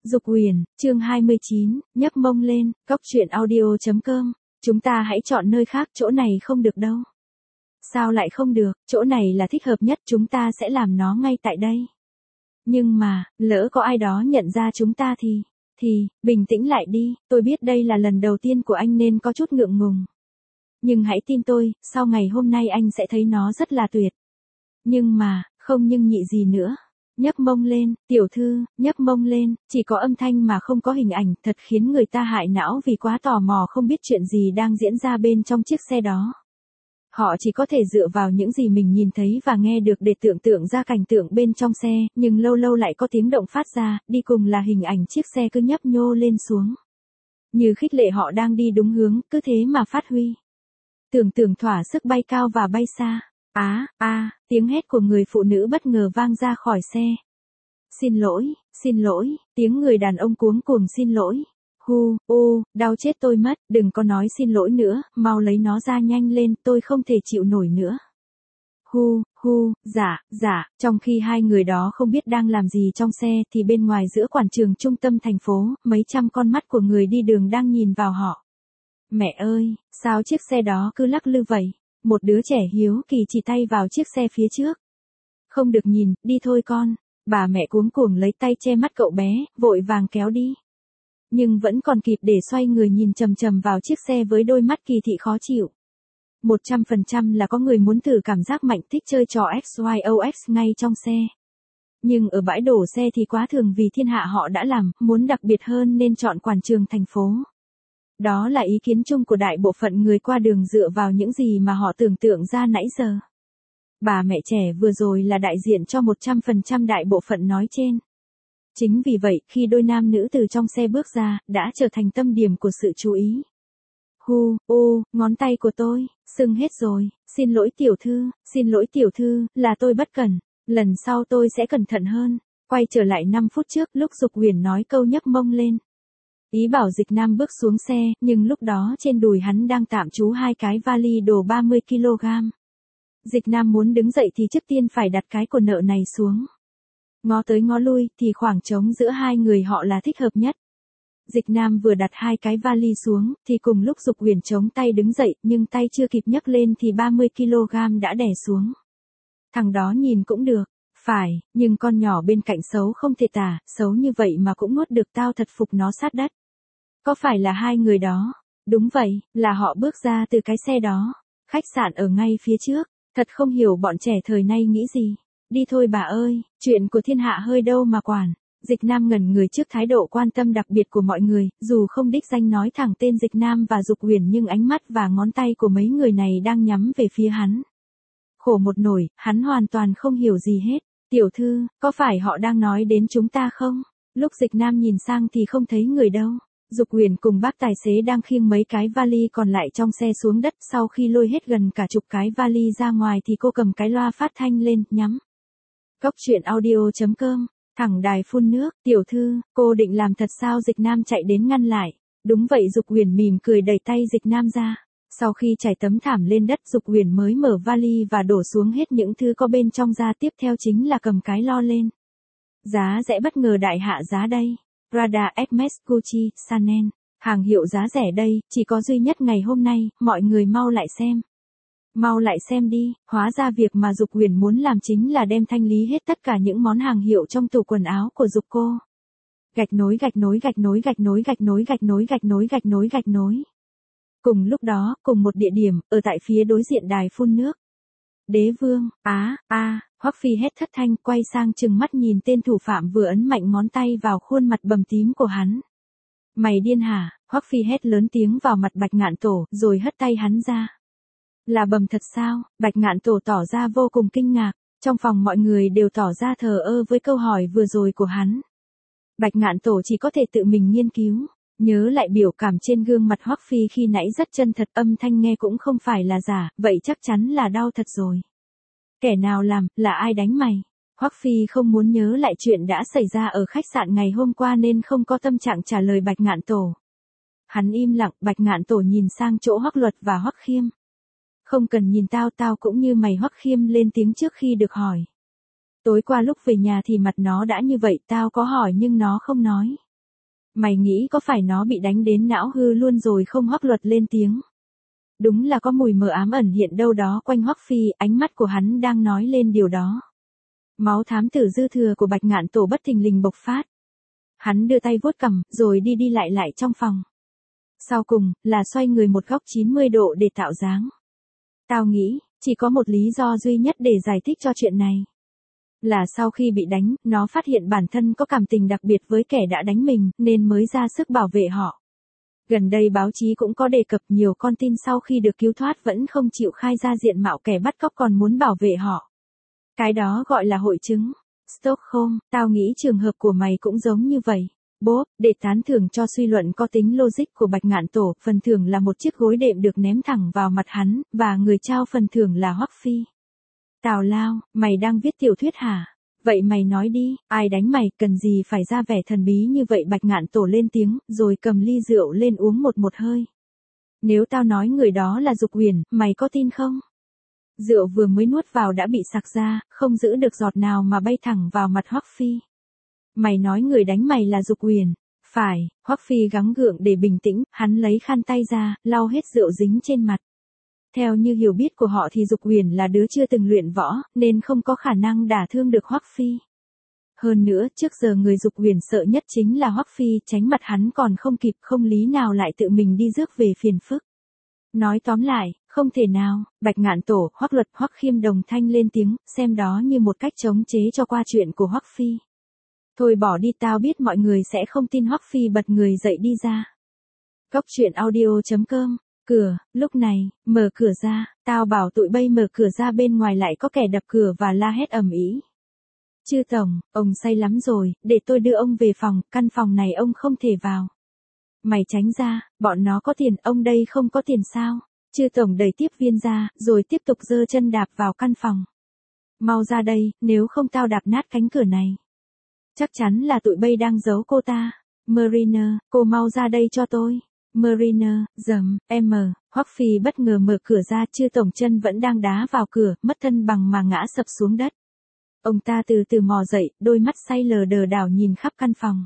Dục Huyền, chương 29, nhấc mông lên, Cốc truyện audio.com. Chúng ta hãy chọn nơi khác, chỗ này không được đâu. Sao lại không được, chỗ này là thích hợp nhất, chúng ta sẽ làm nó ngay tại đây. Nhưng mà, lỡ có ai đó nhận ra chúng ta thì, bình tĩnh lại đi, tôi biết đây là lần đầu tiên của anh nên có chút ngượng ngùng. Nhưng hãy tin tôi, sau ngày hôm nay anh sẽ thấy nó rất là tuyệt. Nhưng mà, không nhưng nhị gì nữa. Nhấc mông lên, tiểu thư, nhấc mông lên, chỉ có âm thanh mà không có hình ảnh, thật khiến người ta hại não vì quá tò mò không biết chuyện gì đang diễn ra bên trong chiếc xe đó. Họ chỉ có thể dựa vào những gì mình nhìn thấy và nghe được để tưởng tượng ra cảnh tượng bên trong xe, nhưng lâu lâu lại có tiếng động phát ra, đi cùng là hình ảnh chiếc xe cứ nhấp nhô lên xuống. Như khích lệ họ đang đi đúng hướng, cứ thế mà phát huy. Tưởng thỏa sức bay cao và bay xa. Tiếng hét của người phụ nữ bất ngờ vang ra khỏi xe. Xin lỗi, tiếng người đàn ông cuống cuồng xin lỗi. Đau chết tôi mất, đừng có nói xin lỗi nữa, mau lấy nó ra nhanh lên, tôi không thể chịu nổi nữa. Dạ, trong khi hai người đó không biết đang làm gì trong xe thì bên ngoài giữa quảng trường trung tâm thành phố, mấy trăm con mắt của người đi đường đang nhìn vào họ. Mẹ ơi, sao chiếc xe đó cứ lắc lư vậy? Một đứa trẻ hiếu kỳ chỉ tay vào chiếc xe phía trước. Không được nhìn, đi thôi con. Bà mẹ cuống cuồng lấy tay che mắt cậu bé, vội vàng kéo đi. Nhưng vẫn còn kịp để xoay người nhìn chằm chằm vào chiếc xe với đôi mắt kỳ thị khó chịu. 100% là có người muốn thử cảm giác mạnh thích chơi trò XYOX ngay trong xe. Nhưng ở bãi đổ xe thì quá thường vì thiên hạ họ đã làm, muốn đặc biệt hơn nên chọn quảng trường thành phố. Đó là ý kiến chung của đại bộ phận người qua đường dựa vào những gì mà họ tưởng tượng ra nãy giờ. Bà mẹ trẻ vừa rồi là đại diện cho 100% đại bộ phận nói trên. Chính vì vậy, khi đôi nam nữ từ trong xe bước ra, đã trở thành tâm điểm của sự chú ý. Ngón tay của tôi, sưng hết rồi, xin lỗi tiểu thư, là tôi bất cẩn, lần sau tôi sẽ cẩn thận hơn. Quay trở lại 5 phút trước, lúc Dục Huyền nói câu nhấc mông lên. Ý bảo Dịch Nam bước xuống xe, nhưng lúc đó trên đùi hắn đang tạm trú 2 cái vali đồ 30kg. Dịch Nam muốn đứng dậy thì trước tiên phải đặt cái của nợ này xuống. Ngó tới ngó lui thì khoảng trống giữa hai người họ là thích hợp nhất. Dịch Nam vừa đặt 2 cái vali xuống thì cùng lúc Dục Huyền chống tay đứng dậy, nhưng tay chưa kịp nhấc lên thì 30kg đã đè xuống. Thằng đó nhìn cũng được. Phải, nhưng con nhỏ bên cạnh xấu không thể tả, xấu như vậy mà cũng nuốt được, tao thật phục nó sát đất. Có phải là hai người đó? Đúng vậy, là họ bước ra từ cái xe đó. Khách sạn ở ngay phía trước, thật không hiểu bọn trẻ thời nay nghĩ gì. Đi thôi bà ơi, chuyện của thiên hạ hơi đâu mà quản. Dịch Nam ngẩn người trước thái độ quan tâm đặc biệt của mọi người, dù không đích danh nói thẳng tên Dịch Nam và Dục Huyền nhưng ánh mắt và ngón tay của mấy người này đang nhắm về phía hắn. Khổ một nỗi, hắn hoàn toàn không hiểu gì hết. Tiểu thư, có phải họ đang nói đến chúng ta không? Lúc Dịch Nam nhìn sang thì không thấy người đâu. Dục Huyền cùng bác tài xế đang khiêng mấy cái vali còn lại trong xe xuống đất, sau khi lôi hết gần cả chục cái vali ra ngoài thì cô cầm cái loa phát thanh lên, nhắm. Cốc truyện audio.com, thẳng đài phun nước, tiểu thư, cô định làm thật sao? Dịch Nam chạy đến ngăn lại. Đúng vậy, Dục Huyền mỉm cười đẩy tay Dịch Nam ra. Sau khi trải tấm thảm lên đất, Dục Huyền mới mở vali và đổ xuống hết những thứ có bên trong ra, tiếp theo chính là cầm cái lo lên. Giá rẻ bất ngờ đại hạ giá đây. Prada, Hermes, Gucci, Chanel. Hàng hiệu giá rẻ đây, chỉ có duy nhất ngày hôm nay, mọi người mau lại xem. Mau lại xem đi, hóa ra việc mà Dục Huyền muốn làm chính là đem thanh lý hết tất cả những món hàng hiệu trong tủ quần áo của Dục cô. Gạch nối. Cùng lúc đó, cùng một địa điểm, ở tại phía đối diện đài phun nước. Đế vương, Hoắc Phi hét thất thanh, quay sang trừng mắt nhìn tên thủ phạm vừa ấn mạnh ngón tay vào khuôn mặt bầm tím của hắn. Mày điên hả? Hoắc Phi hét lớn tiếng vào mặt Bạch Ngạn Tổ, rồi hất tay hắn ra. Là bầm thật sao? Bạch Ngạn Tổ tỏ ra vô cùng kinh ngạc, trong phòng mọi người đều tỏ ra thờ ơ với câu hỏi vừa rồi của hắn. Bạch Ngạn Tổ chỉ có thể tự mình nghiên cứu. Nhớ lại biểu cảm trên gương mặt Hoắc Phi khi nãy rất chân thật, âm thanh nghe cũng không phải là giả, vậy chắc chắn là đau thật rồi. Kẻ nào làm, là ai đánh mày? Hoắc Phi không muốn nhớ lại chuyện đã xảy ra ở khách sạn ngày hôm qua nên không có tâm trạng trả lời Bạch Ngạn Tổ. Hắn im lặng, Bạch Ngạn Tổ nhìn sang chỗ Hoắc Luật và Hoắc Khiêm. Không cần nhìn tao cũng như mày. Hoắc Khiêm lên tiếng trước khi được hỏi. Tối qua lúc về nhà thì mặt nó đã như vậy, tao có hỏi nhưng nó không nói. Mày nghĩ có phải nó bị đánh đến não hư luôn rồi không? Hoắc Luật lên tiếng. Đúng là có mùi mờ ám ẩn hiện đâu đó quanh Hoắc Phi, ánh mắt của hắn đang nói lên điều đó. Máu thám tử dư thừa của Bạch Ngạn Tổ bất thình lình bộc phát. Hắn đưa tay vuốt cằm, rồi đi đi lại lại trong phòng. Sau cùng, là xoay người một góc 90 độ để tạo dáng. Tao nghĩ, chỉ có một lý do duy nhất để giải thích cho chuyện này. Là sau khi bị đánh, nó phát hiện bản thân có cảm tình đặc biệt với kẻ đã đánh mình, nên mới ra sức bảo vệ họ. Gần đây báo chí cũng có đề cập nhiều con tin sau khi được cứu thoát vẫn không chịu khai ra diện mạo kẻ bắt cóc còn muốn bảo vệ họ. Cái đó gọi là hội chứng Stockholm, tao nghĩ trường hợp của mày cũng giống như vậy. Bố, để tán thưởng cho suy luận có tính logic của Bạch Ngạn Tổ, phần thưởng là một chiếc gối đệm được ném thẳng vào mặt hắn, và người trao phần thưởng là Hoắc Phi. Tào lao, mày đang viết tiểu thuyết hả? Vậy mày nói đi, ai đánh mày, cần gì phải ra vẻ thần bí như vậy? Bạch Ngạn Tổ lên tiếng, rồi cầm ly rượu lên uống một hơi. Nếu tao nói người đó là Dục Huyền, mày có tin không? Rượu vừa mới nuốt vào đã bị sặc ra, không giữ được giọt nào mà bay thẳng vào mặt Hoắc Phi. Mày nói người đánh mày là Dục Huyền. Phải, Hoắc Phi gắng gượng để bình tĩnh, hắn lấy khăn tay ra, lau hết rượu dính trên mặt. Theo như hiểu biết của họ thì Dục Huyền là đứa chưa từng luyện võ, nên không có khả năng đả thương được Hoắc Phi. Hơn nữa, trước giờ người Dục Huyền sợ nhất chính là Hoắc Phi, tránh mặt hắn còn không kịp, không lý nào lại tự mình đi rước về phiền phức. Nói tóm lại, không thể nào. Bạch Ngạn Tổ, Hoắc Luật, Hoắc Khiêm đồng thanh lên tiếng, xem đó như một cách chống chế cho qua chuyện của Hoắc Phi. Thôi bỏ đi, tao biết mọi người sẽ không tin. Hoắc Phi bật người dậy đi ra. Góc truyện audio.com. Cửa, lúc này, mở cửa ra, tao bảo tụi bay mở cửa ra, bên ngoài lại có kẻ đập cửa và la hét ầm ĩ. Chư tổng, ông say lắm rồi, để tôi đưa ông về phòng, căn phòng này ông không thể vào. Mày tránh ra, bọn nó có tiền, ông đây không có tiền sao? Chư tổng đẩy tiếp viên ra, rồi tiếp tục giơ chân đạp vào căn phòng. Mau ra đây, nếu không tao đạp nát cánh cửa này. Chắc chắn là tụi bay đang giấu cô ta. Mariner, cô mau ra đây cho tôi. Mariner, Hoắc Phi bất ngờ mở cửa ra, Chư tổng chân vẫn đang đá vào cửa, mất thân bằng mà ngã sập xuống đất. Ông ta từ từ mò dậy, đôi mắt say lờ đờ đảo nhìn khắp căn phòng.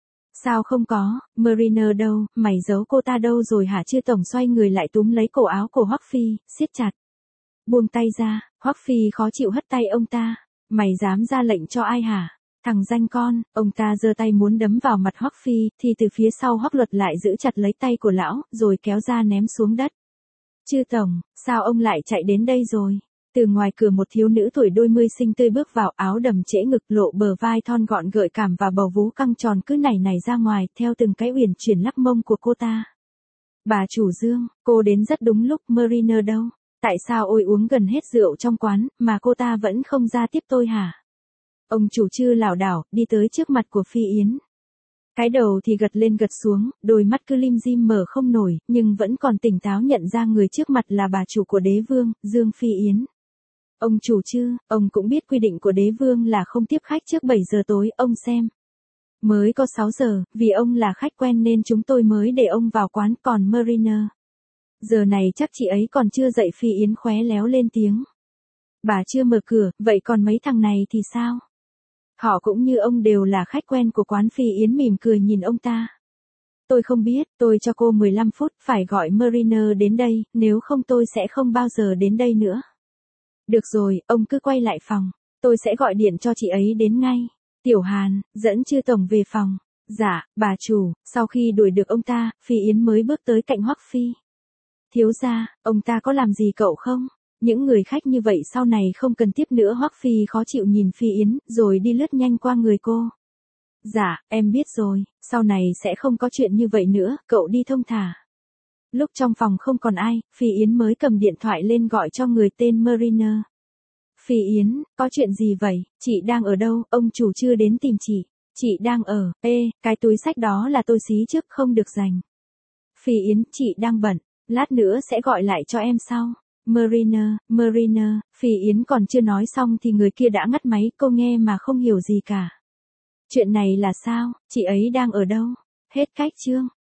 Sao không có, Mariner đâu, mày giấu cô ta đâu rồi hả? Chư tổng xoay người lại túm lấy cổ áo của Hoắc Phi, siết chặt. Buông tay ra, Hoắc Phi khó chịu hất tay ông ta. Mày dám ra lệnh cho ai hả? Thằng danh con. Ông ta giơ tay muốn đấm vào mặt Hoắc Phi, thì từ phía sau Hoắc Luật lại giữ chặt lấy tay của lão, rồi kéo ra ném xuống đất. Chư tổng, sao ông lại chạy đến đây rồi? Từ ngoài cửa một thiếu nữ tuổi đôi mươi xinh tươi bước vào, áo đầm trễ ngực, lộ bờ vai thon gọn gợi cảm và bầu vú căng tròn cứ nảy ra ngoài, theo từng cái uyển chuyển lắc mông của cô ta. Bà chủ Dương, cô đến rất đúng lúc. Mariner đâu? Tại sao ôi uống gần hết rượu trong quán, mà cô ta vẫn không ra tiếp tôi hả? Ông chủ Chư lảo đảo, đi tới trước mặt của Phi Yến. Cái đầu thì gật lên gật xuống, đôi mắt cứ lim dim mở không nổi, nhưng vẫn còn tỉnh táo nhận ra người trước mặt là bà chủ của đế vương, Dương Phi Yến. Ông chủ Chư, ông cũng biết quy định của đế vương là không tiếp khách trước 7 giờ tối, ông xem. Mới có 6 giờ, vì ông là khách quen nên chúng tôi mới để ông vào quán, còn Mariner. Giờ này chắc chị ấy còn chưa dậy. Phi Yến khóe léo lên tiếng. Bà chưa mở cửa, vậy còn mấy thằng này thì sao? Họ cũng như ông đều là khách quen của quán. Phi Yến mỉm cười nhìn ông ta. Tôi không biết, tôi cho cô 15 phút, phải gọi Mariner đến đây, nếu không tôi sẽ không bao giờ đến đây nữa. Được rồi, ông cứ quay lại phòng. Tôi sẽ gọi điện cho chị ấy đến ngay. Tiểu Hàn, dẫn Chư tổng về phòng. Dạ, bà chủ. Sau khi đuổi được ông ta, Phi Yến mới bước tới cạnh Hoắc Phi. Thiếu gia, ông ta có làm gì cậu không? Những người khách như vậy sau này không cần tiếp nữa. Hoắc Phi khó chịu nhìn Phi Yến, rồi đi lướt nhanh qua người cô. Dạ, em biết rồi, sau này sẽ không có chuyện như vậy nữa, cậu đi thông thả. Lúc trong phòng không còn ai, Phi Yến mới cầm điện thoại lên gọi cho người tên Mariner. Phi Yến, có chuyện gì vậy? Chị đang ở đâu? Ông chủ chưa đến tìm chị. Chị đang ở, cái túi xách đó là tôi xí trước, không được dành. Phi Yến, chị đang bận, lát nữa sẽ gọi lại cho em sau. Mariner, Phi Yến còn chưa nói xong thì người kia đã ngắt máy, cô nghe mà không hiểu gì cả. Chuyện này là sao? Chị ấy đang ở đâu? Hết cách chương.